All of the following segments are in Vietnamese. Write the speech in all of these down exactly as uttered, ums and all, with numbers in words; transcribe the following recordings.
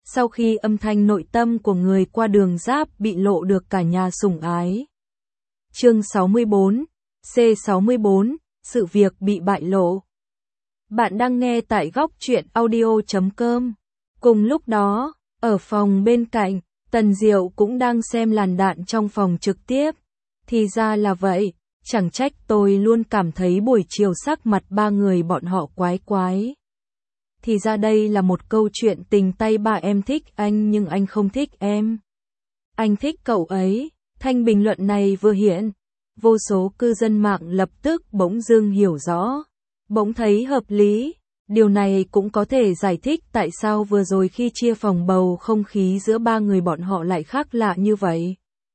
sau khi âm thanh nội tâm của người qua đường giáp bị lộ được cả nhà sủng ái. Chương sáu mươi bốn, C sáu mươi bốn, sự việc bị bại lộ. Bạn đang nghe tại góc truyện audio chấm com. Cùng lúc đó, ở phòng bên cạnh, Tần Diệu cũng đang xem làn đạn trong phòng trực tiếp. Thì ra là vậy, chẳng trách tôi luôn cảm thấy buổi chiều sắc mặt ba người bọn họ quái quái. Thì ra đây là một câu chuyện tình tay ba em thích anh nhưng anh không thích em. Anh thích cậu ấy. Thanh bình luận này vừa hiện, vô số cư dân mạng lập tức bỗng dưng hiểu rõ, bỗng thấy hợp lý. Điều này cũng có thể giải thích tại sao vừa rồi khi chia phòng bầu không khí giữa ba người bọn họ lại khác lạ như vậy.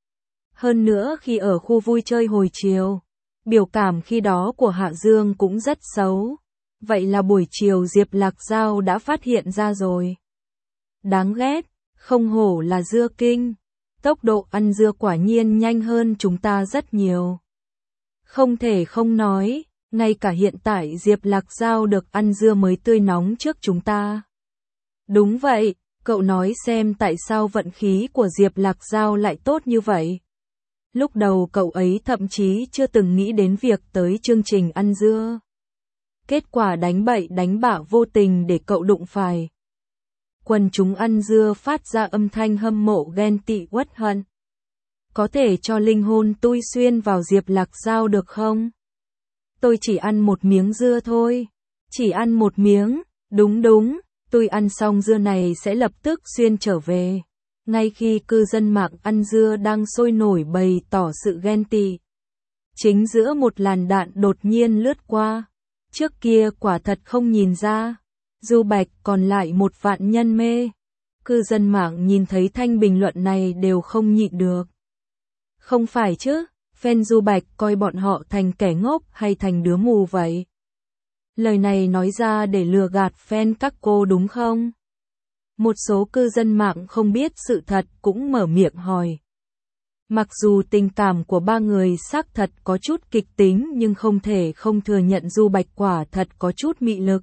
Hơn nữa khi ở khu vui chơi hồi chiều, biểu cảm khi đó của Hạ Dương cũng rất xấu. Vậy là buổi chiều Diệp Lạc Giao đã phát hiện ra rồi. Đáng ghét, không hổ là dưa kinh. Tốc độ ăn dưa quả nhiên nhanh hơn chúng ta rất nhiều. Không thể không nói, ngay cả hiện tại Diệp Lạc Giao được ăn dưa mới tươi nóng trước chúng ta. Đúng vậy, cậu nói xem tại sao vận khí của Diệp Lạc Giao lại tốt như vậy. Lúc đầu cậu ấy thậm chí chưa từng nghĩ đến việc tới chương trình ăn dưa. Kết quả đánh bậy đánh bạ vô tình để cậu đụng phải. Quần chúng ăn dưa phát ra âm thanh hâm mộ ghen tị uất hận. Có thể cho linh hồn tôi xuyên vào Diệp Lạc Giao được không? Tôi chỉ ăn một miếng dưa thôi. Chỉ ăn một miếng, đúng đúng, tôi ăn xong dưa này sẽ lập tức xuyên trở về. Ngay khi cư dân mạng ăn dưa đang sôi nổi bày tỏ sự ghen tị. Chính giữa một làn đạn đột nhiên lướt qua. Trước kia quả thật không nhìn ra. Du Bạch còn lại một vạn nhân mê. Cư dân mạng nhìn thấy thanh bình luận này đều không nhịn được. Không phải chứ, fan Du Bạch coi bọn họ thành kẻ ngốc hay thành đứa mù vậy? Lời này nói ra để lừa gạt fan các cô đúng không? Một số cư dân mạng không biết sự thật cũng mở miệng hỏi. Mặc dù tình cảm của ba người xác thật có chút kịch tính nhưng không thể không thừa nhận Du Bạch quả thật có chút mị lực.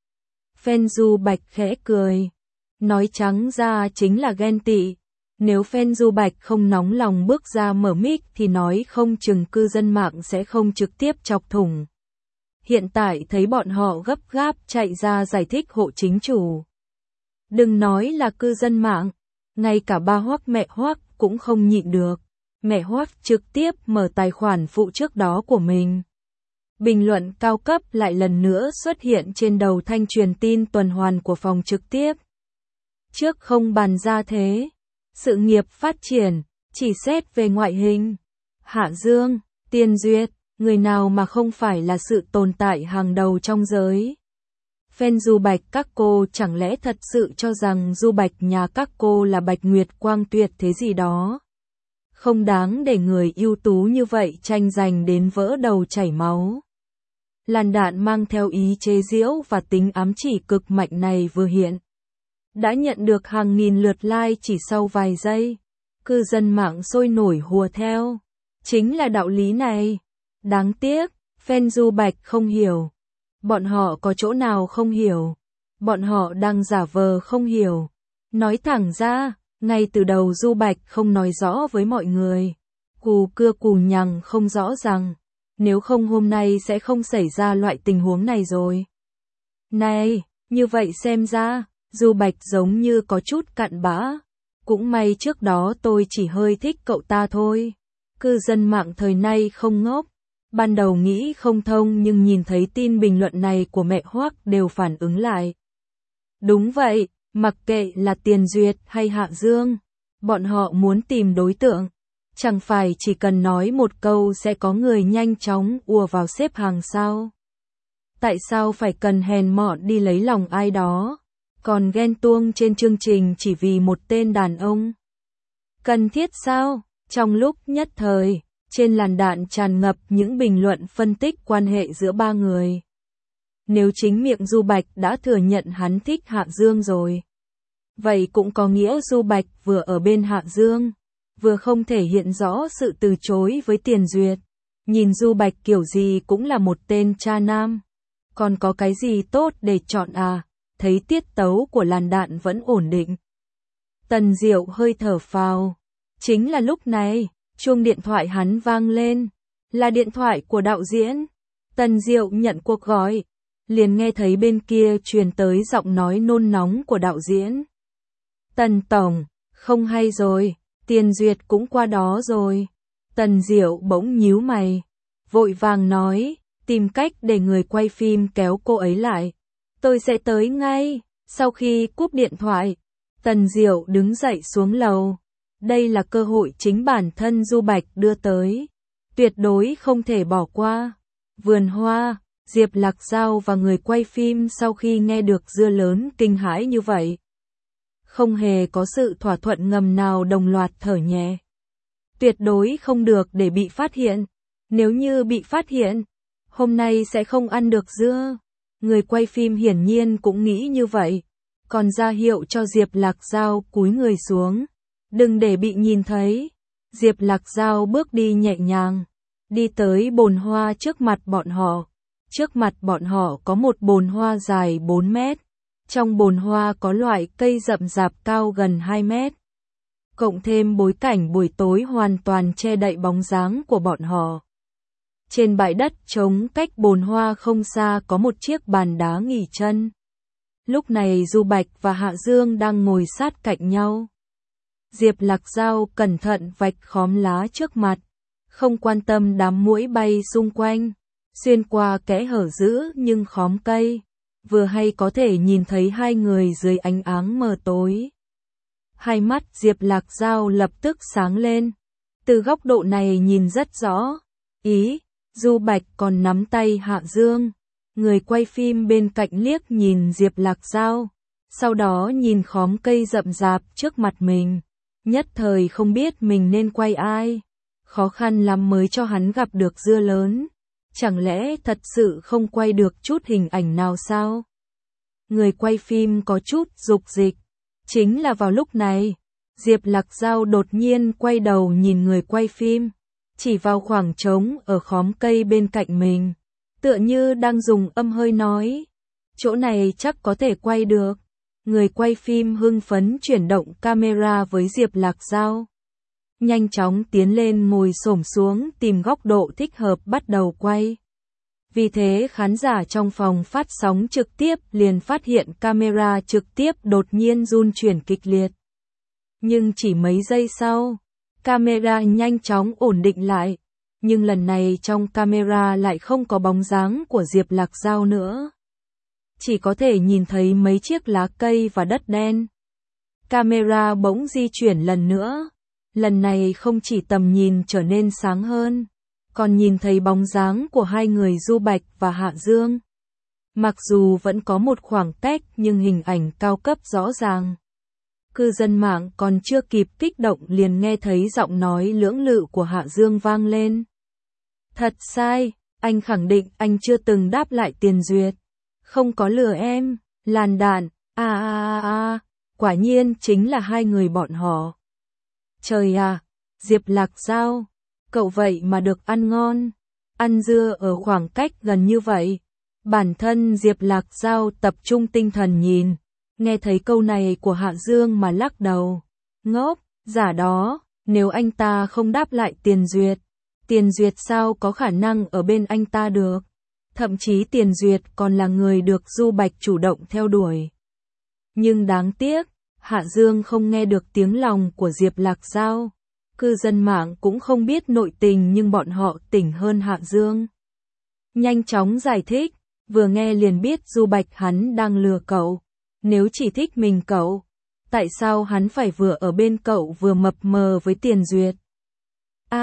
Fan Du Bạch khẽ cười. Nói trắng ra chính là ghen tị. Nếu fan Du Bạch không nóng lòng bước ra mở mic thì nói không chừng cư dân mạng sẽ không trực tiếp chọc thủng. Hiện tại thấy bọn họ gấp gáp chạy ra giải thích hộ chính chủ. Đừng nói là cư dân mạng, ngay cả ba Hoắc mẹ Hoắc cũng không nhịn được. Mẹ Hoắc trực tiếp mở tài khoản phụ trước đó của mình. Bình luận cao cấp lại lần nữa xuất hiện trên đầu thanh truyền tin tuần hoàn của phòng trực tiếp. Trước không bàn ra thế, sự nghiệp phát triển, chỉ xét về ngoại hình. Hạ Dương, Tiền Duyệt, người nào mà không phải là sự tồn tại hàng đầu trong giới. Fan Du Bạch các cô chẳng lẽ thật sự cho rằng Du Bạch nhà các cô là Bạch Nguyệt Quang tuyệt thế gì đó. Không đáng để người ưu tú như vậy tranh giành đến vỡ đầu chảy máu. Làn đạn mang theo ý chế giễu và tính ám chỉ cực mạnh này vừa hiện. Đã nhận được hàng nghìn lượt like chỉ sau vài giây. Cư dân mạng sôi nổi hùa theo. Chính là đạo lý này. Đáng tiếc, fan Du Bạch không hiểu. Bọn họ có chỗ nào không hiểu. Bọn họ đang giả vờ không hiểu. Nói thẳng ra, ngay từ đầu Du Bạch không nói rõ với mọi người. Cù cưa cù nhằng không rõ rằng, nếu không hôm nay sẽ không xảy ra loại tình huống này rồi. Này, như vậy xem ra, Du Bạch giống như có chút cặn bã. Cũng may trước đó tôi chỉ hơi thích cậu ta thôi. Cư dân mạng thời nay không ngốc. Ban đầu nghĩ không thông nhưng nhìn thấy tin bình luận này của mẹ Hoắc đều phản ứng lại. Đúng vậy, mặc kệ là Tiền Duyệt hay Hạ Dương, bọn họ muốn tìm đối tượng. Chẳng phải chỉ cần nói một câu sẽ có người nhanh chóng ùa vào xếp hàng sao? Tại sao phải cần hèn mọn đi lấy lòng ai đó? Còn ghen tuông trên chương trình chỉ vì một tên đàn ông? Cần thiết sao? Trong lúc nhất thời, trên làn đạn tràn ngập những bình luận phân tích quan hệ giữa ba người. Nếu chính miệng Du Bạch đã thừa nhận hắn thích Hạ Dương rồi, vậy cũng có nghĩa Du Bạch vừa ở bên Hạ Dương, vừa không thể hiện rõ sự từ chối với Tiền Duyệt. Nhìn Du Bạch kiểu gì cũng là một tên cha nam. Còn có cái gì tốt để chọn à? Thấy tiết tấu của làn đạn vẫn ổn định. Tần Diệu hơi thở phào. Chính là lúc này, chuông điện thoại hắn vang lên. Là điện thoại của đạo diễn. Tần Diệu nhận cuộc gọi. Liền nghe thấy bên kia truyền tới giọng nói nôn nóng của đạo diễn. Tần Tổng, không hay rồi, tiền duyệt cũng qua đó rồi. Tần Diệu bỗng nhíu mày. Vội vàng nói, tìm cách để người quay phim kéo cô ấy lại. Tôi sẽ tới ngay. Sau khi cúp điện thoại, Tần Diệu đứng dậy xuống lầu. Đây là cơ hội chính bản thân Du Bạch đưa tới. Tuyệt đối không thể bỏ qua. Vườn hoa, Diệp Lạc Giao và người quay phim sau khi nghe được dưa lớn kinh hãi như vậy. Không hề có sự thỏa thuận ngầm nào, đồng loạt thở nhẹ. Tuyệt đối không được để bị phát hiện. Nếu như bị phát hiện, hôm nay sẽ không ăn được dưa. Người quay phim hiển nhiên cũng nghĩ như vậy. Còn ra hiệu cho Diệp Lạc Giao cúi người xuống. Đừng để bị nhìn thấy. Diệp Lạc Giao bước đi nhẹ nhàng. Đi tới bồn hoa trước mặt bọn họ. Trước mặt bọn họ có một bồn hoa dài bốn mét. Trong bồn hoa có loại cây rậm rạp cao gần hai mét. Cộng thêm bối cảnh buổi tối hoàn toàn che đậy bóng dáng của bọn họ. Trên bãi đất trống cách bồn hoa không xa có một chiếc bàn đá nghỉ chân. Lúc này Du Bạch và Hạ Dương đang ngồi sát cạnh nhau. Diệp Lạc Giao cẩn thận vạch khóm lá trước mặt, không quan tâm đám muỗi bay xung quanh, xuyên qua kẽ hở dữ nhưng khóm cây, vừa hay có thể nhìn thấy hai người dưới ánh áng mờ tối. Hai mắt Diệp Lạc Giao lập tức sáng lên, từ góc độ này nhìn rất rõ. Ý, Du Bạch còn nắm tay Hạ Dương. Người quay phim bên cạnh liếc nhìn Diệp Lạc Giao, sau đó nhìn khóm cây rậm rạp trước mặt mình, nhất thời không biết mình nên quay ai. Khó khăn lắm mới cho hắn gặp được dưa lớn, chẳng lẽ thật sự không quay được chút hình ảnh nào sao? Người quay phim có chút dục dịch. Chính là vào lúc này, Diệp Lạc Giao đột nhiên quay đầu nhìn người quay phim, chỉ vào khoảng trống ở khóm cây bên cạnh mình. Tựa như đang dùng âm hơi nói, chỗ này chắc có thể quay được. Người quay phim hưng phấn chuyển động camera với Diệp Lạc Giao. Nhanh chóng tiến lên ngồi xổm xuống tìm góc độ thích hợp bắt đầu quay. Vì thế khán giả trong phòng phát sóng trực tiếp liền phát hiện camera trực tiếp đột nhiên run chuyển kịch liệt. Nhưng chỉ mấy giây sau, camera nhanh chóng ổn định lại. Nhưng lần này trong camera lại không có bóng dáng của Diệp Lạc Giao nữa. Chỉ có thể nhìn thấy mấy chiếc lá cây và đất đen. Camera bỗng di chuyển lần nữa. Lần này không chỉ tầm nhìn trở nên sáng hơn, còn nhìn thấy bóng dáng của hai người Du Bạch và Hạ Dương. Mặc dù vẫn có một khoảng cách nhưng hình ảnh cao cấp rõ ràng. Cư dân mạng còn chưa kịp kích động liền nghe thấy giọng nói lưỡng lự của Hạ Dương vang lên. Thật sai, anh khẳng định anh chưa từng đáp lại tiền duyệt. Không có lừa em, làn đạn, à à à, quả nhiên chính là hai người bọn họ. Trời à, Diệp Lạc Giao, cậu vậy mà được ăn ngon, ăn dưa ở khoảng cách gần như vậy. Bản thân Diệp Lạc Giao tập trung tinh thần nhìn, nghe thấy câu này của Hạ Dương mà lắc đầu. Ngốc, giả đó, nếu anh ta không đáp lại tiền duyệt, tiền duyệt sao có khả năng ở bên anh ta được. Thậm chí tiền duyệt còn là người được Du Bạch chủ động theo đuổi. Nhưng đáng tiếc, Hạ Dương không nghe được tiếng lòng của Diệp Lạc Giao. Cư dân mạng cũng không biết nội tình nhưng bọn họ tỉnh hơn Hạ Dương. Nhanh chóng giải thích, vừa nghe liền biết Du Bạch hắn đang lừa cậu. Nếu chỉ thích mình cậu, tại sao hắn phải vừa ở bên cậu vừa mập mờ với tiền duyệt? À,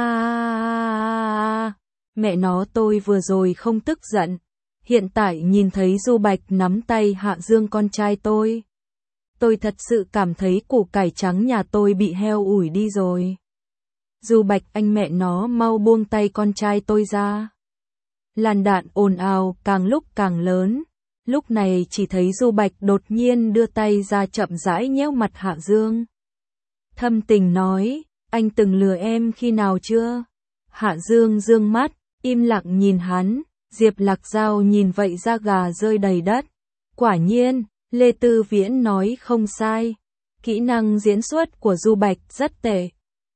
à, à, mẹ nó, tôi vừa rồi không tức giận. Hiện tại nhìn thấy Du Bạch nắm tay Hạ Dương con trai tôi. Tôi thật sự cảm thấy củ cải trắng nhà tôi bị heo ủi đi rồi. Du Bạch anh mẹ nó mau buông tay con trai tôi ra. Làn đạn ồn ào càng lúc càng lớn. Lúc này chỉ thấy Du Bạch đột nhiên đưa tay ra chậm rãi nhéo mặt Hạ Dương. Thâm tình nói, anh từng lừa em khi nào chưa? Hạ Dương dương mắt, im lặng nhìn hắn. Diệp Lạc Giao nhìn vậy da gà rơi đầy đất. Quả nhiên, Lê Tư Viễn nói không sai. Kỹ năng diễn xuất của Du Bạch rất tệ.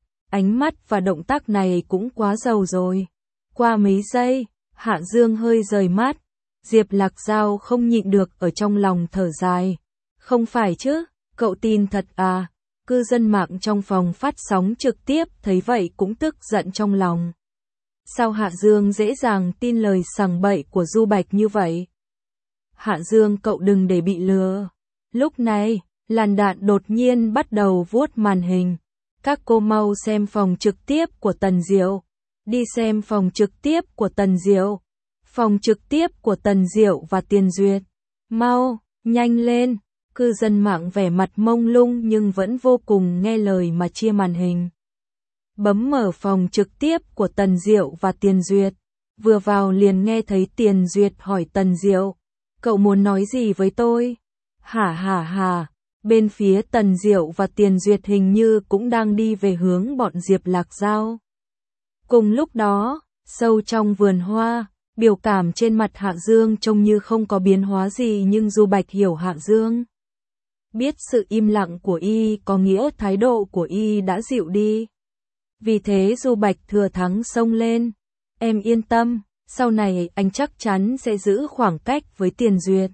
Ánh mắt và động tác này cũng quá giàu rồi. Qua mấy giây, Hạ Dương hơi rời mắt. Diệp Lạc Giao không nhịn được ở trong lòng thở dài. Không phải chứ, cậu tin thật à? Cư dân mạng trong phòng phát sóng trực tiếp thấy vậy cũng tức giận trong lòng. Sao Hạ Dương dễ dàng tin lời sằng bậy của Du Bạch như vậy? Hạ Dương, cậu đừng để bị lừa. Lúc này, làn đạn đột nhiên bắt đầu vuốt màn hình. Các cô mau xem phòng trực tiếp của Tần Diệu. Đi xem phòng trực tiếp của Tần Diệu. Phòng trực tiếp của Tần Diệu và Tiền Duyệt. Mau, nhanh lên. Cư dân mạng vẻ mặt mông lung nhưng vẫn vô cùng nghe lời mà chia màn hình. Bấm mở phòng trực tiếp của Tần Diệu và Tiền Duyệt. Vừa vào liền nghe thấy Tiền Duyệt hỏi Tần Diệu. Cậu muốn nói gì với tôi? Hả hả hả. Bên phía Tần Diệu và Tiền Duyệt hình như cũng đang đi về hướng bọn Diệp Lạc Giao. Cùng lúc đó, sâu trong vườn hoa, biểu cảm trên mặt Hạ Dương trông như không có biến hóa gì nhưng Du Bạch hiểu Hạ Dương. Biết sự im lặng của y có nghĩa thái độ của y đã dịu đi. Vì thế Du Bạch thừa thắng xông lên. Em yên tâm, sau này anh chắc chắn sẽ giữ khoảng cách với Tiền Duyệt.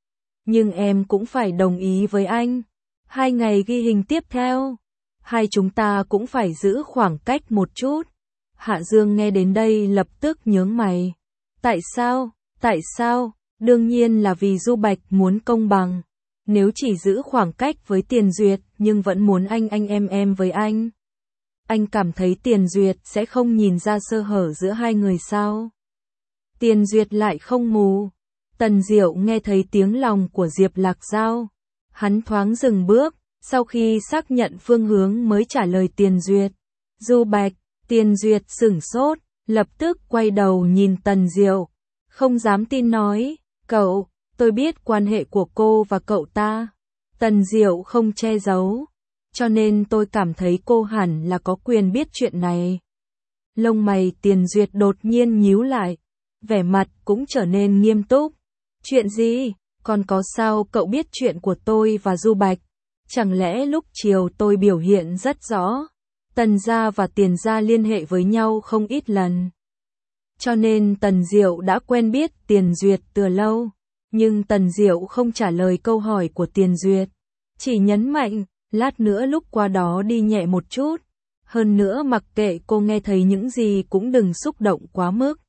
Nhưng em cũng phải đồng ý với anh. Hai ngày ghi hình tiếp theo, hai chúng ta cũng phải giữ khoảng cách một chút. Hạ Dương nghe đến đây lập tức nhướng mày. Tại sao? Tại sao? Đương nhiên là vì Du Bạch muốn công bằng. Nếu chỉ giữ khoảng cách với Tiền Duyệt nhưng vẫn muốn anh anh em em với anh. Anh cảm thấy Tiền Duyệt sẽ không nhìn ra sơ hở giữa hai người sao? Tiền Duyệt lại không mù. Tần Diệu nghe thấy tiếng lòng của Diệp Lạc Giao. Hắn thoáng dừng bước, sau khi xác nhận phương hướng mới trả lời Tiền Duyệt. Du Bạch, Tiền Duyệt sửng sốt, lập tức quay đầu nhìn Tần Diệu. Không dám tin nói, cậu, tôi biết quan hệ của cô và cậu ta. Tần Diệu không che giấu, cho nên tôi cảm thấy cô hẳn là có quyền biết chuyện này. Lông mày Tiền Duyệt đột nhiên nhíu lại, vẻ mặt cũng trở nên nghiêm túc. Chuyện gì? Còn có sao cậu biết chuyện của tôi và Du Bạch? Chẳng lẽ lúc chiều tôi biểu hiện rất rõ? Tần gia và Tiền gia liên hệ với nhau không ít lần. Cho nên Tần Diệu đã quen biết Tiền Duyệt từ lâu. Nhưng Tần Diệu không trả lời câu hỏi của Tiền Duyệt. Chỉ nhấn mạnh, lát nữa lúc qua đó đi nhẹ một chút. Hơn nữa mặc kệ cô nghe thấy những gì cũng đừng xúc động quá mức.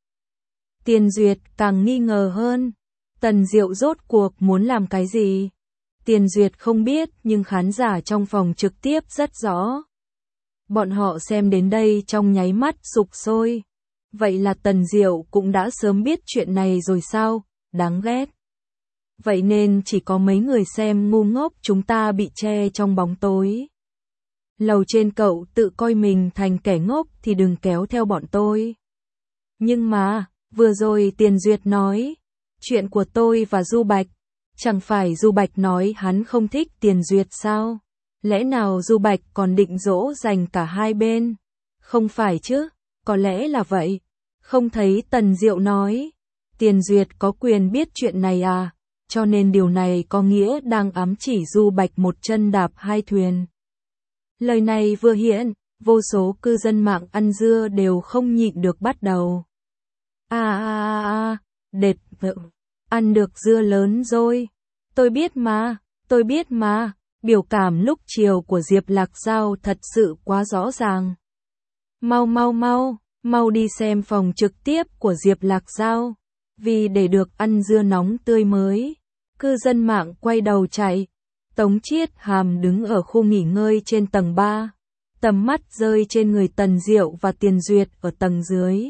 Tiền Duyệt càng nghi ngờ hơn. Tần Diệu rốt cuộc muốn làm cái gì? Tiền Duyệt không biết nhưng khán giả trong phòng trực tiếp rất rõ. Bọn họ xem đến đây trong nháy mắt sục sôi. Vậy là Tần Diệu cũng đã sớm biết chuyện này rồi sao? Đáng ghét. Vậy nên chỉ có mấy người xem ngu ngốc chúng ta bị che trong bóng tối. Lầu trên cậu tự coi mình thành kẻ ngốc thì đừng kéo theo bọn tôi. Nhưng mà, vừa rồi Tiền Duyệt nói, chuyện của tôi và Du Bạch, chẳng phải Du Bạch nói hắn không thích Tiền Duyệt sao? Lẽ nào Du Bạch còn định dỗ dành cả hai bên? Không phải chứ, có lẽ là vậy. Không thấy Tần Diệu nói, Tiền Duyệt có quyền biết chuyện này à? Cho nên điều này có nghĩa đang ám chỉ Du Bạch một chân đạp hai thuyền. Lời này vừa hiện, vô số cư dân mạng ăn dưa đều không nhịn được bắt đầu. À à à, đệt vợ, ăn được dưa lớn rồi. Tôi biết mà, tôi biết mà, biểu cảm lúc chiều của Diệp Lạc Giao thật sự quá rõ ràng. Mau mau mau, mau đi xem phòng trực tiếp của Diệp Lạc Giao. Vì để được ăn dưa nóng tươi mới, cư dân mạng quay đầu chạy. Tống Chiết Hàm đứng ở khu nghỉ ngơi trên tầng ba, tầm mắt rơi trên người Tần Diệu và Tiền Duyệt ở tầng dưới.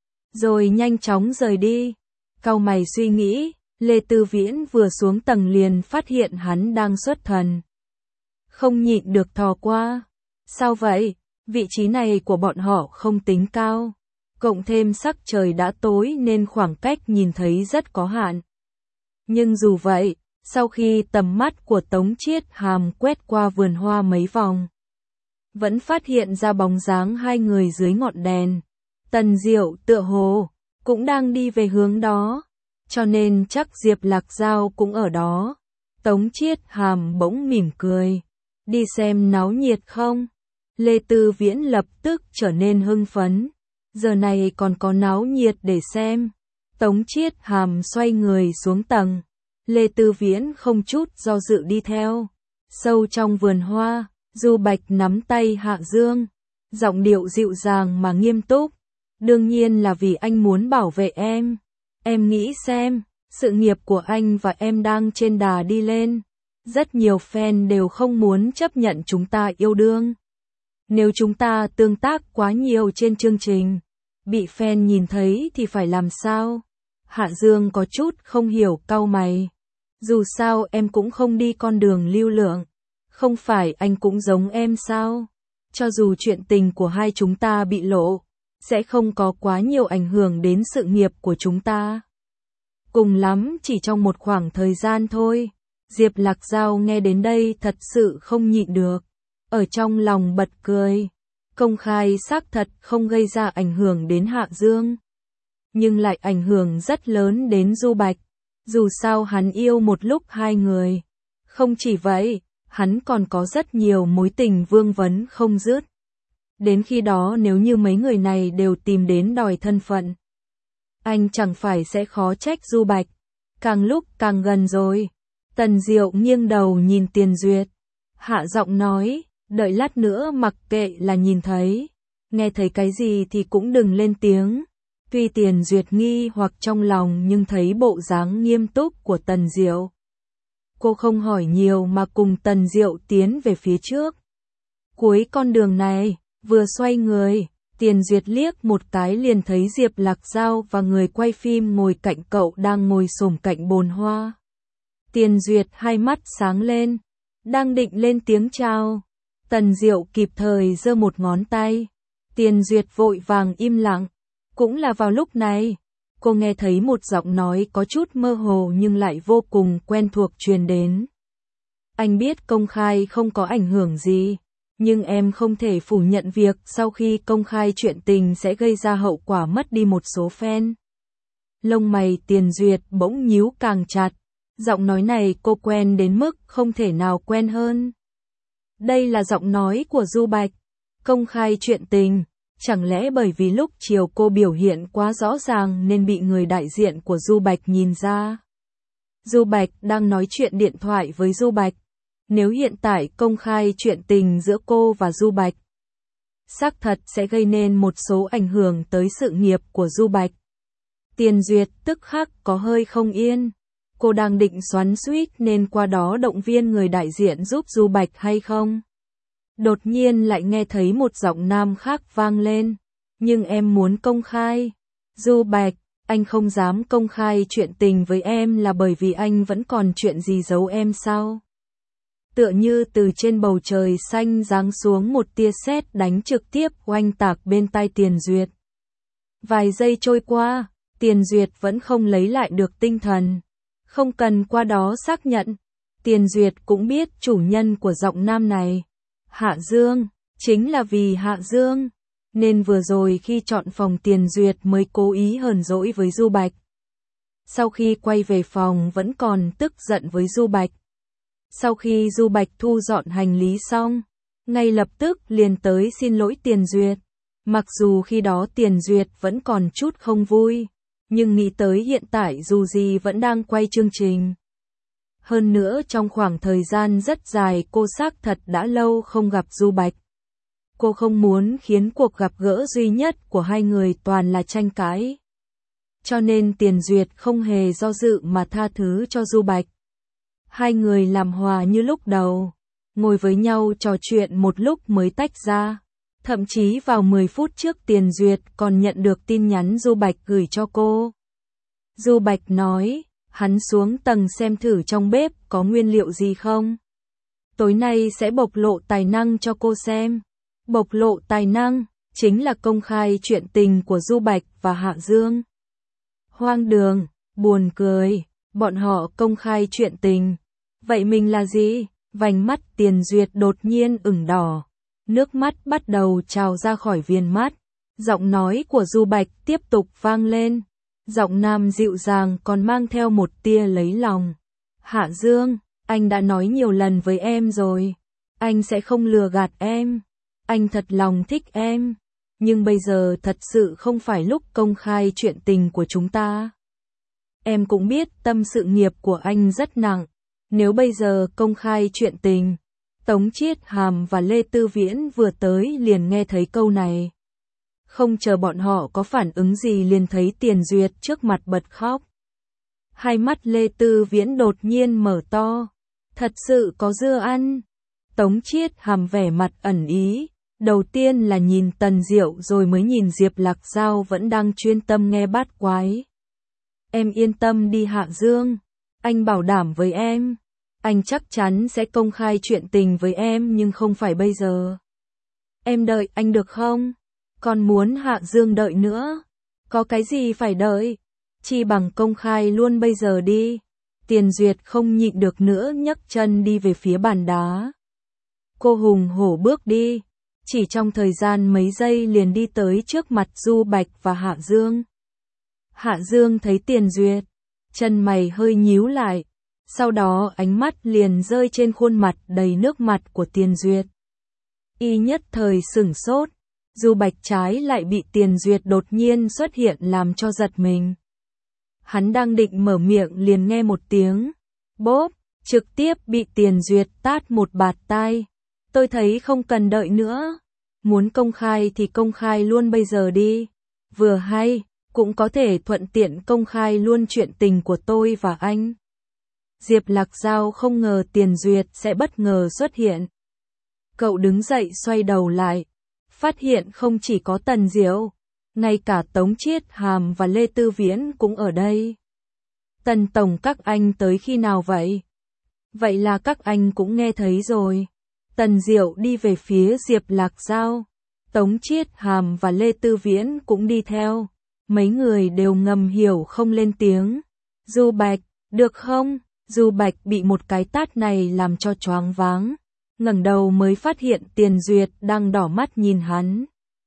Rồi nhanh chóng rời đi. Cau mày suy nghĩ, Lê Tư Viễn vừa xuống tầng liền phát hiện hắn đang xuất thần. Không nhịn được thò qua. Sao vậy? Vị trí này của bọn họ không tính cao. Cộng thêm sắc trời đã tối nên khoảng cách nhìn thấy rất có hạn. Nhưng dù vậy, sau khi tầm mắt của Tống Chiết Hàm quét qua vườn hoa mấy vòng, vẫn phát hiện ra bóng dáng hai người dưới ngọn đèn. Tần Diệu tựa hồ cũng đang đi về hướng đó, cho nên chắc Diệp Lạc Giao cũng ở đó. Tống Chiết Hàm bỗng mỉm cười. Đi xem náo nhiệt không? Lê Tư Viễn lập tức trở nên hưng phấn. Giờ này còn có náo nhiệt để xem. Tống Chiết Hàm xoay người xuống tầng. Lê Tư Viễn không chút do dự đi theo. Sâu trong vườn hoa, Du Bạch nắm tay Hạ Dương. Giọng điệu dịu dàng mà nghiêm túc. Đương nhiên là vì anh muốn bảo vệ em. Em nghĩ xem, sự nghiệp của anh và em đang trên đà đi lên. Rất nhiều fan đều không muốn chấp nhận chúng ta yêu đương. Nếu chúng ta tương tác quá nhiều trên chương trình, bị fan nhìn thấy thì phải làm sao? Hạ Dương có chút không hiểu, cau mày. Dù sao em cũng không đi con đường lưu lượng. Không phải anh cũng giống em sao? Cho dù chuyện tình của hai chúng ta bị lộ, sẽ không có quá nhiều ảnh hưởng đến sự nghiệp của chúng ta. Cùng lắm chỉ trong một khoảng thời gian thôi. Diệp Lạc Giao nghe đến đây thật sự không nhịn được. Ở trong lòng bật cười. Công khai xác thật không gây ra ảnh hưởng đến Hạ Dương. Nhưng lại ảnh hưởng rất lớn đến Du Bạch. Dù sao hắn yêu một lúc hai người. Không chỉ vậy, hắn còn có rất nhiều mối tình vương vấn không dứt. Đến khi đó nếu như mấy người này đều tìm đến đòi thân phận, anh chẳng phải sẽ khó trách Du Bạch. Càng lúc càng gần rồi. Tần Diệu nghiêng đầu nhìn Tiền Duyệt. Hạ giọng nói, đợi lát nữa mặc kệ là nhìn thấy, nghe thấy cái gì thì cũng đừng lên tiếng. Tuy Tiền Duyệt nghi hoặc trong lòng nhưng thấy bộ dáng nghiêm túc của Tần Diệu. Cô không hỏi nhiều mà cùng Tần Diệu tiến về phía trước. Cuối con đường này, vừa xoay người, Tiền Duyệt liếc một cái liền thấy Diệp Lạc Giao và người quay phim ngồi cạnh cậu đang ngồi xổm cạnh bồn hoa. Tiền Duyệt hai mắt sáng lên, đang định lên tiếng chào. Tần Diệu kịp thời giơ một ngón tay. Tiền Duyệt vội vàng im lặng. Cũng là vào lúc này, cô nghe thấy một giọng nói có chút mơ hồ nhưng lại vô cùng quen thuộc truyền đến. Anh biết công khai không có ảnh hưởng gì, nhưng em không thể phủ nhận việc sau khi công khai chuyện tình sẽ gây ra hậu quả mất đi một số fan. Lông mày Tiền Duyệt bỗng nhíu càng chặt. Giọng nói này cô quen đến mức không thể nào quen hơn. Đây là giọng nói của Du Bạch. Công khai chuyện tình, chẳng lẽ bởi vì lúc chiều cô biểu hiện quá rõ ràng nên bị người đại diện của Du Bạch nhìn ra? Du Bạch đang nói chuyện điện thoại với Du Bạch. Nếu hiện tại công khai chuyện tình giữa cô và Du Bạch, xác thật sẽ gây nên một số ảnh hưởng tới sự nghiệp của Du Bạch. Tiền Duyệt tức khắc có hơi không yên. Cô đang định xoắn xuýt nên qua đó động viên người đại diện giúp Du Bạch hay không. Đột nhiên lại nghe thấy một giọng nam khác vang lên. Nhưng em muốn công khai. Du Bạch, anh không dám công khai chuyện tình với em là bởi vì anh vẫn còn chuyện gì giấu em sao? Tựa như từ trên bầu trời xanh giáng xuống một tia sét đánh trực tiếp oanh tạc bên tai Tiền Duyệt. Vài giây trôi qua, Tiền Duyệt vẫn không lấy lại được tinh thần. Không cần qua đó xác nhận. Tiền Duyệt cũng biết chủ nhân của giọng nam này. Hạ Dương, chính là vì Hạ Dương. Nên vừa rồi khi chọn phòng Tiền Duyệt mới cố ý hờn dỗi với Du Bạch. Sau khi quay về phòng vẫn còn tức giận với Du Bạch. Sau khi Du Bạch thu dọn hành lý xong, ngay lập tức liền tới xin lỗi Tiền Duyệt. Mặc dù khi đó Tiền Duyệt vẫn còn chút không vui. Nhưng nghĩ tới hiện tại dù gì vẫn đang quay chương trình. Hơn nữa trong khoảng thời gian rất dài cô xác thật đã lâu không gặp Du Bạch. Cô không muốn khiến cuộc gặp gỡ duy nhất của hai người toàn là tranh cãi. Cho nên Tiền Duyệt không hề do dự mà tha thứ cho Du Bạch. Hai người làm hòa như lúc đầu, ngồi với nhau trò chuyện một lúc mới tách ra. Thậm chí vào mười phút trước Tiền Duyệt còn nhận được tin nhắn Du Bạch gửi cho cô. Du Bạch nói, hắn xuống tầng xem thử trong bếp có nguyên liệu gì không. Tối nay sẽ bộc lộ tài năng cho cô xem. Bộc lộ tài năng, chính là công khai chuyện tình của Du Bạch và Hạ Dương. Hoang đường, buồn cười, bọn họ công khai chuyện tình. Vậy mình là gì? Vành mắt Tiền Duyệt đột nhiên ửng đỏ. Nước mắt bắt đầu trào ra khỏi viền mắt. Giọng nói của Du Bạch tiếp tục vang lên. Giọng nam dịu dàng còn mang theo một tia lấy lòng. Hạ Dương, anh đã nói nhiều lần với em rồi. Anh sẽ không lừa gạt em. Anh thật lòng thích em. Nhưng bây giờ thật sự không phải lúc công khai chuyện tình của chúng ta. Em cũng biết tâm sự nghiệp của anh rất nặng. Nếu bây giờ công khai chuyện tình, Tống Chiết Hàm và Lê Tư Viễn vừa tới liền nghe thấy câu này. Không chờ bọn họ có phản ứng gì liền thấy Tiền Duyệt trước mặt bật khóc. Hai mắt Lê Tư Viễn đột nhiên mở to. Thật sự có dưa ăn. Tống Chiết Hàm vẻ mặt ẩn ý. Đầu tiên là nhìn Tần Diệu rồi mới nhìn Diệp Lạc Giao vẫn đang chuyên tâm nghe bát quái. Em yên tâm đi Hạ Dương. Anh bảo đảm với em. Anh chắc chắn sẽ công khai chuyện tình với em nhưng không phải bây giờ. Em đợi anh được không? Còn muốn Hạ Dương đợi nữa. Có cái gì phải đợi? Chi bằng công khai luôn bây giờ đi. Tiền Duyệt không nhịn được nữa nhấc chân đi về phía bàn đá. Cô hùng hổ bước đi. Chỉ trong thời gian mấy giây liền đi tới trước mặt Du Bạch và Hạ Dương. Hạ Dương thấy Tiền Duyệt. Chân mày hơi nhíu lại. Sau đó ánh mắt liền rơi trên khuôn mặt đầy nước mặt của Tiền Duyệt. Y nhất thời sửng sốt. Du Bạch trái lại bị Tiền Duyệt đột nhiên xuất hiện làm cho giật mình. Hắn đang định mở miệng liền nghe một tiếng bốp, trực tiếp bị Tiền Duyệt tát một bạt tai. Tôi thấy không cần đợi nữa. Muốn công khai thì công khai luôn bây giờ đi. Vừa hay, cũng có thể thuận tiện công khai luôn chuyện tình của tôi và anh. Diệp Lạc Giao không ngờ Tiền Duyệt sẽ bất ngờ xuất hiện. Cậu đứng dậy xoay đầu lại. Phát hiện không chỉ có Tần Diệu, ngay cả Tống Chiết Hàm và Lê Tư Viễn cũng ở đây. Tần Tổng các anh tới khi nào vậy? Vậy là các anh cũng nghe thấy rồi. Tần Diệu đi về phía Diệp Lạc Giao. Tống Chiết Hàm và Lê Tư Viễn cũng đi theo. Mấy người đều ngầm hiểu không lên tiếng. Du Bạch, được không? Du Bạch bị một cái tát này làm cho choáng váng. Ngẩng đầu mới phát hiện Tiền Duyệt đang đỏ mắt nhìn hắn.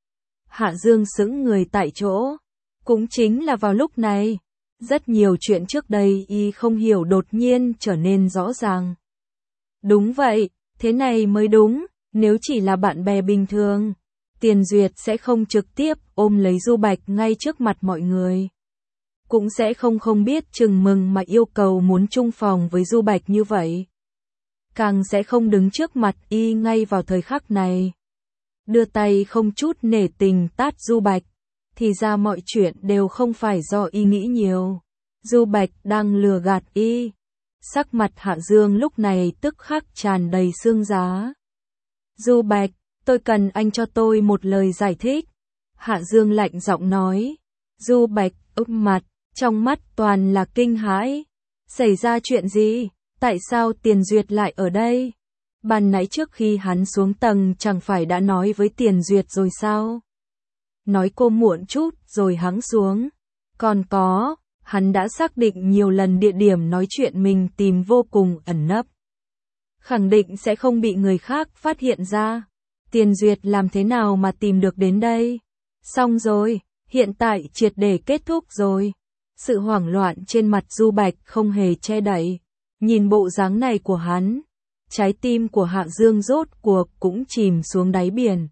Hạ Dương sững người tại chỗ. Cũng chính là vào lúc này, rất nhiều chuyện trước đây y không hiểu đột nhiên trở nên rõ ràng. Đúng vậy, thế này mới đúng, nếu chỉ là bạn bè bình thường, Tiền Duyệt sẽ không trực tiếp ôm lấy Du Bạch ngay trước mặt mọi người. Cũng sẽ không không biết chừng mừng mà yêu cầu muốn chung phòng với Du Bạch như vậy. Càng sẽ không đứng trước mặt y ngay vào thời khắc này. Đưa tay không chút nể tình tát Du Bạch. Thì ra mọi chuyện đều không phải do y nghĩ nhiều. Du Bạch đang lừa gạt y. Sắc mặt Hạ Dương lúc này tức khắc tràn đầy xương giá. Du Bạch, tôi cần anh cho tôi một lời giải thích. Hạ Dương lạnh giọng nói. Du Bạch úp mặt, trong mắt toàn là kinh hãi. Xảy ra chuyện gì? Tại sao Tiền Duyệt lại ở đây? Ban nãy trước khi hắn xuống tầng chẳng phải đã nói với Tiền Duyệt rồi sao? Nói cô muộn chút rồi hắn xuống. Còn có, hắn đã xác định nhiều lần địa điểm nói chuyện mình tìm vô cùng ẩn nấp. Khẳng định sẽ không bị người khác phát hiện ra. Tiền Duyệt làm thế nào mà tìm được đến đây? Xong rồi, hiện tại triệt để kết thúc rồi. Sự hoảng loạn trên mặt Du Bạch không hề che đậy. Nhìn bộ dáng này của hắn, trái tim của Hạ Dương rốt cuộc cũng chìm xuống đáy biển.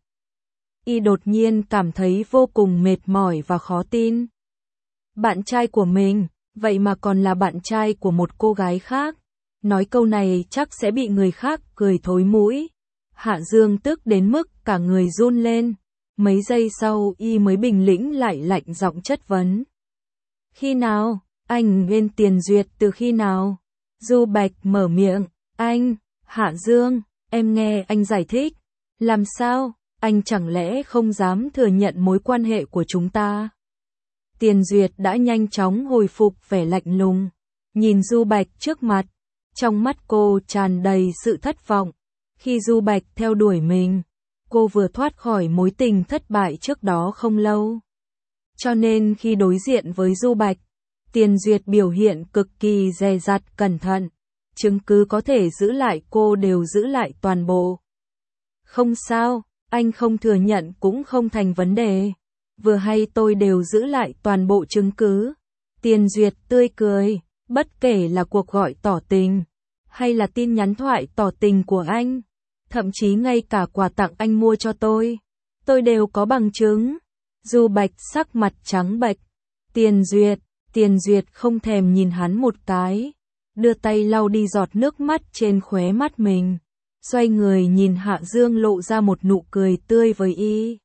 Y đột nhiên cảm thấy vô cùng mệt mỏi và khó tin. Bạn trai của mình, vậy mà còn là bạn trai của một cô gái khác. Nói câu này chắc sẽ bị người khác cười thối mũi. Hạ Dương tức đến mức cả người run lên. Mấy giây sau y mới bình tĩnh lại lạnh giọng chất vấn. Khi nào? Anh bên Tiền Duyệt từ khi nào? Du Bạch mở miệng. Anh, Hạ Dương, em nghe anh giải thích. Làm sao? Anh chẳng lẽ không dám thừa nhận mối quan hệ của chúng ta? Tiền Duyệt đã nhanh chóng hồi phục vẻ lạnh lùng. Nhìn Du Bạch trước mặt. Trong mắt cô tràn đầy sự thất vọng. Khi Du Bạch theo đuổi mình, cô vừa thoát khỏi mối tình thất bại trước đó không lâu. Cho nên khi đối diện với Du Bạch, Tiền Duyệt biểu hiện cực kỳ dè dặt cẩn thận. Chứng cứ có thể giữ lại cô đều giữ lại toàn bộ. Không sao, anh không thừa nhận cũng không thành vấn đề. Vừa hay tôi đều giữ lại toàn bộ chứng cứ. Tiền Duyệt tươi cười, bất kể là cuộc gọi tỏ tình, hay là tin nhắn thoại tỏ tình của anh. Thậm chí ngay cả quà tặng anh mua cho tôi, tôi đều có bằng chứng. Du Bạch sắc mặt trắng bệch. Tiền Duyệt, Tiền Duyệt không thèm nhìn hắn một cái, đưa tay lau đi giọt nước mắt trên khóe mắt mình, xoay người nhìn Hạ Dương lộ ra một nụ cười tươi với y.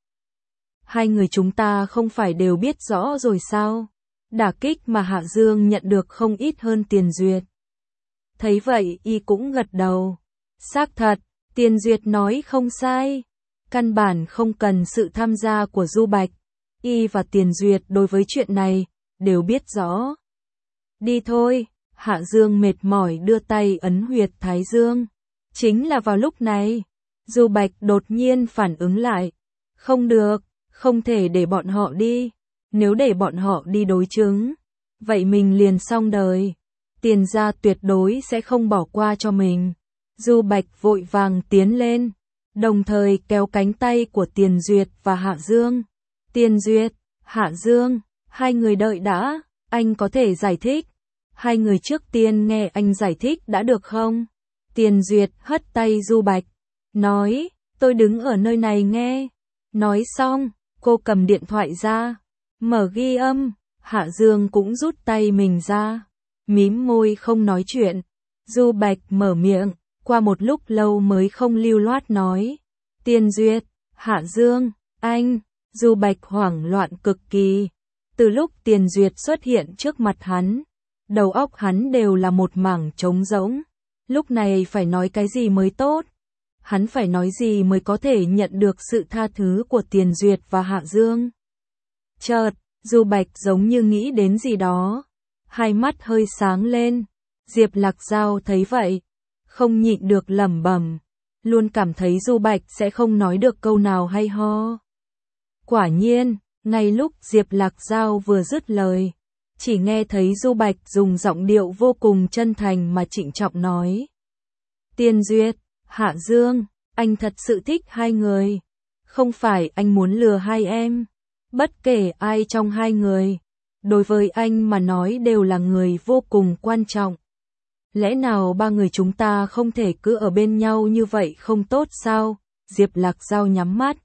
Hai người chúng ta không phải đều biết rõ rồi sao? Đả kích mà Hạ Dương nhận được không ít hơn Tiền Duyệt. Thấy vậy y cũng gật đầu. Xác thật, Tiền Duyệt nói không sai. Căn bản không cần sự tham gia của Du Bạch. Y và Tiền Duyệt đối với chuyện này đều biết rõ. Đi thôi, Hạ Dương mệt mỏi đưa tay ấn huyệt thái dương. Chính là vào lúc này, Du Bạch đột nhiên phản ứng lại. Không được, không thể để bọn họ đi. Nếu để bọn họ đi đối chứng, vậy mình liền xong đời. Tiền gia tuyệt đối sẽ không bỏ qua cho mình. Du Bạch vội vàng tiến lên, đồng thời kéo cánh tay của Tiền Duyệt và Hạ Dương. Tiền Duyệt, Hạ Dương, hai người đợi đã, anh có thể giải thích. Hai người trước tiên nghe anh giải thích đã được không? Tiền Duyệt hất tay Du Bạch, nói, tôi đứng ở nơi này nghe. Nói xong, cô cầm điện thoại ra, mở ghi âm. Hạ Dương cũng rút tay mình ra, mím môi không nói chuyện. Du Bạch mở miệng, qua một lúc lâu mới không lưu loát nói. Tiền Duyệt, Hạ Dương, anh. Du Bạch hoảng loạn cực kỳ. Từ lúc Tiền Duyệt xuất hiện trước mặt hắn, đầu óc hắn đều là một mảng trống rỗng. Lúc này phải nói cái gì mới tốt? Hắn phải nói gì mới có thể nhận được sự tha thứ của Tiền Duyệt và Hạ Dương? Chợt, Du Bạch giống như nghĩ đến gì đó, hai mắt hơi sáng lên. Diệp Lạc Giao thấy vậy, không nhịn được lẩm bẩm, luôn cảm thấy Du Bạch sẽ không nói được câu nào hay ho. Quả nhiên, ngay lúc Diệp Lạc Giao vừa dứt lời, chỉ nghe thấy Du Bạch dùng giọng điệu vô cùng chân thành mà trịnh trọng nói. Tiền Duyệt, Hạ Dương, anh thật sự thích hai người. Không phải anh muốn lừa hai em. Bất kể ai trong hai người, đối với anh mà nói đều là người vô cùng quan trọng. Lẽ nào ba người chúng ta không thể cứ ở bên nhau như vậy không tốt sao? Diệp Lạc Giao nhắm mắt,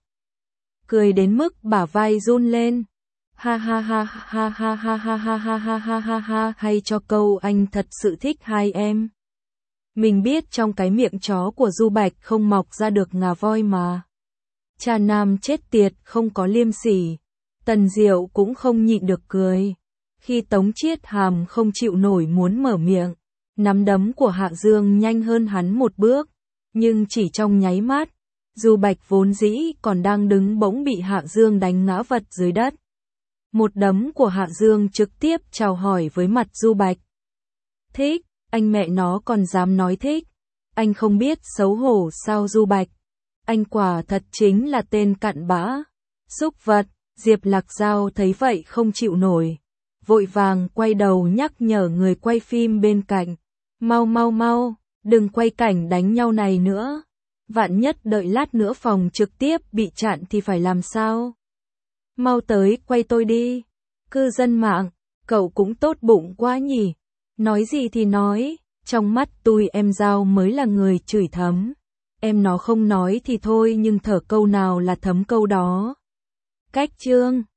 cười đến mức bả vai run lên. Ha ha ha ha ha ha ha ha ha ha ha ha ha, hay cho câu anh thật sự thích hai em. Mình biết trong cái miệng chó của Du Bạch không mọc ra được ngà voi mà. Cha nam chết tiệt không có liêm sỉ. Tần Diệu cũng không nhịn được cười. Khi Tống Chiết Hàm không chịu nổi muốn mở miệng, nắm đấm của Hạ Dương nhanh hơn hắn một bước, nhưng chỉ trong nháy mắt, Du Bạch vốn dĩ còn đang đứng bỗng bị Hạ Dương đánh ngã vật dưới đất. Một đấm của Hạ Dương trực tiếp chào hỏi với mặt Du Bạch. Thích, anh mẹ nó còn dám nói thích. Anh không biết xấu hổ sao Du Bạch. Anh quả thật chính là tên cặn bã. Súc vật. Diệp Lạc Giao thấy vậy không chịu nổi, vội vàng quay đầu nhắc nhở người quay phim bên cạnh. Mau mau mau, đừng quay cảnh đánh nhau này nữa. Vạn nhất đợi lát nữa phòng trực tiếp bị chặn thì phải làm sao? Mau tới quay tôi đi. Cư dân mạng, cậu cũng tốt bụng quá nhỉ. Nói gì thì nói, trong mắt tôi em Giao mới là người chửi thấm. Em nó không nói thì thôi nhưng thở câu nào là thấm câu đó. Cách chương